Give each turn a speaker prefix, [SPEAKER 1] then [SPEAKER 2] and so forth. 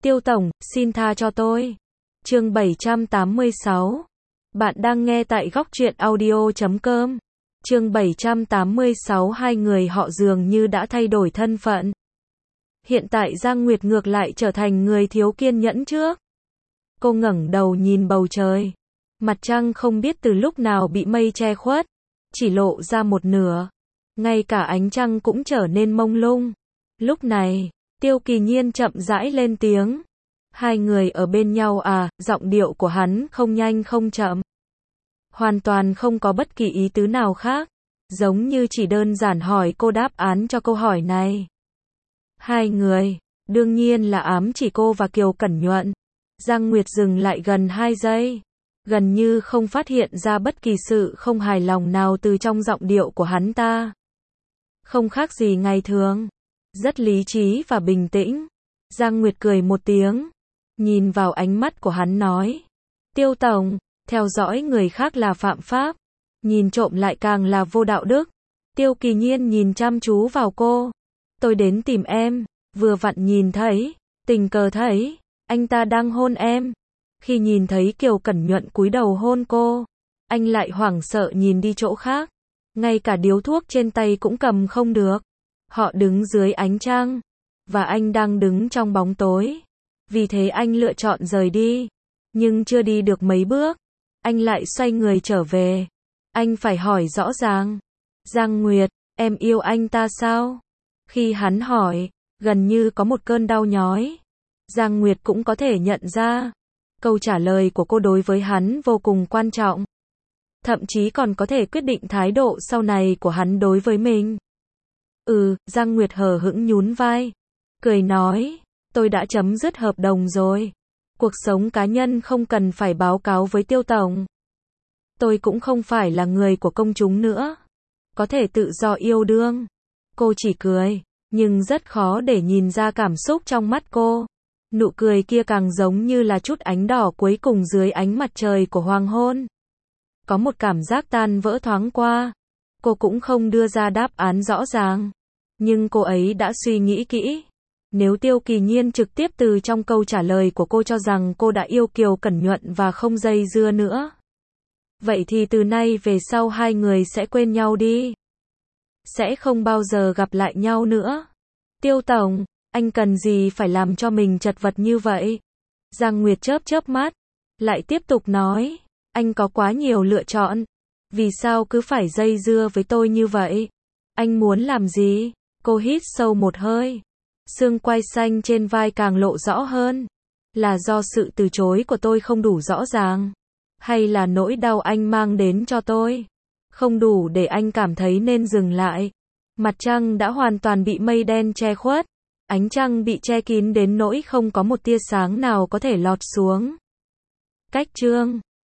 [SPEAKER 1] Tiêu tổng, xin tha cho tôi. Chương 786. Bạn đang nghe tại góc truyện audio.com. Chương 786. Hai người họ dường như đã thay đổi thân phận. Hiện tại Giang Nguyệt ngược lại trở thành người thiếu kiên nhẫn trước. Cô ngẩng đầu nhìn bầu trời. Mặt trăng không biết từ lúc nào bị mây che khuất, chỉ lộ ra một nửa. Ngay cả ánh trăng cũng trở nên mông lung. Lúc này, Tiêu Kỳ Nhiên chậm rãi lên tiếng. Hai người ở bên nhau à? Giọng điệu của hắn không nhanh không chậm. Hoàn toàn không có bất kỳ ý tứ nào khác. Giống như chỉ đơn giản hỏi cô đáp án cho câu hỏi này. Hai người, đương nhiên là ám chỉ cô và Kiều Cẩn Nhuận. Giang Nguyệt dừng lại gần 2 giây. Gần như không phát hiện ra bất kỳ sự không hài lòng nào từ trong giọng điệu của hắn ta. Không khác gì ngày thường. Rất lý trí và bình tĩnh. Giang Nguyệt cười một tiếng. Nhìn vào ánh mắt của hắn nói. Tiêu tổng, theo dõi người khác là phạm pháp. Nhìn trộm lại càng là vô đạo đức. Tiêu Kỳ Nhiên nhìn chăm chú vào cô. Tôi đến tìm em, vừa vặn nhìn thấy, tình cờ thấy, anh ta đang hôn em. Khi nhìn thấy Kiều Cẩn Nhuận cúi đầu hôn cô, anh lại hoảng sợ nhìn đi chỗ khác. Ngay cả điếu thuốc trên tay cũng cầm không được. Họ đứng dưới ánh trăng, và anh đang đứng trong bóng tối. Vì thế anh lựa chọn rời đi. Nhưng chưa đi được mấy bước, anh lại xoay người trở về. Anh phải hỏi rõ ràng. Giang Nguyệt, em yêu anh ta sao? Khi hắn hỏi, gần như có một cơn đau nhói. Giang Nguyệt cũng có thể nhận ra. Câu trả lời của cô đối với hắn vô cùng quan trọng. Thậm chí còn có thể quyết định thái độ sau này của hắn đối với mình. Giang Nguyệt hờ hững nhún vai. Cười nói, tôi đã chấm dứt hợp đồng rồi. Cuộc sống cá nhân không cần phải báo cáo với Tiêu tổng. Tôi cũng không phải là người của công chúng nữa. Có thể tự do yêu đương. Cô chỉ cười, nhưng rất khó để nhìn ra cảm xúc trong mắt cô. Nụ cười kia càng giống như là chút ánh đỏ cuối cùng dưới ánh mặt trời của hoàng hôn. Có một cảm giác tan vỡ thoáng qua. Cô cũng không đưa ra đáp án rõ ràng. Nhưng cô ấy đã suy nghĩ kỹ. Nếu Tiêu Kỳ Nhiên trực tiếp từ trong câu trả lời của cô cho rằng cô đã yêu Kiều Cẩn Nhuận và không dây dưa nữa. Vậy thì từ nay về sau hai người sẽ quên nhau đi. Sẽ không bao giờ gặp lại nhau nữa. Tiêu tổng, anh cần gì phải làm cho mình chật vật như vậy? Giang Nguyệt chớp mắt, lại tiếp tục nói, anh có quá nhiều lựa chọn. Vì sao cứ phải dây dưa với tôi như vậy? Anh muốn làm gì? Cô hít sâu một hơi. Xương quai xanh trên vai càng lộ rõ hơn. Là do sự từ chối của tôi không đủ rõ ràng? Hay là nỗi đau anh mang đến cho tôi không đủ để anh cảm thấy nên dừng lại? Mặt trăng đã hoàn toàn bị mây đen che khuất. Ánh trăng bị che kín đến nỗi không có một tia sáng nào có thể lọt xuống. Cách chương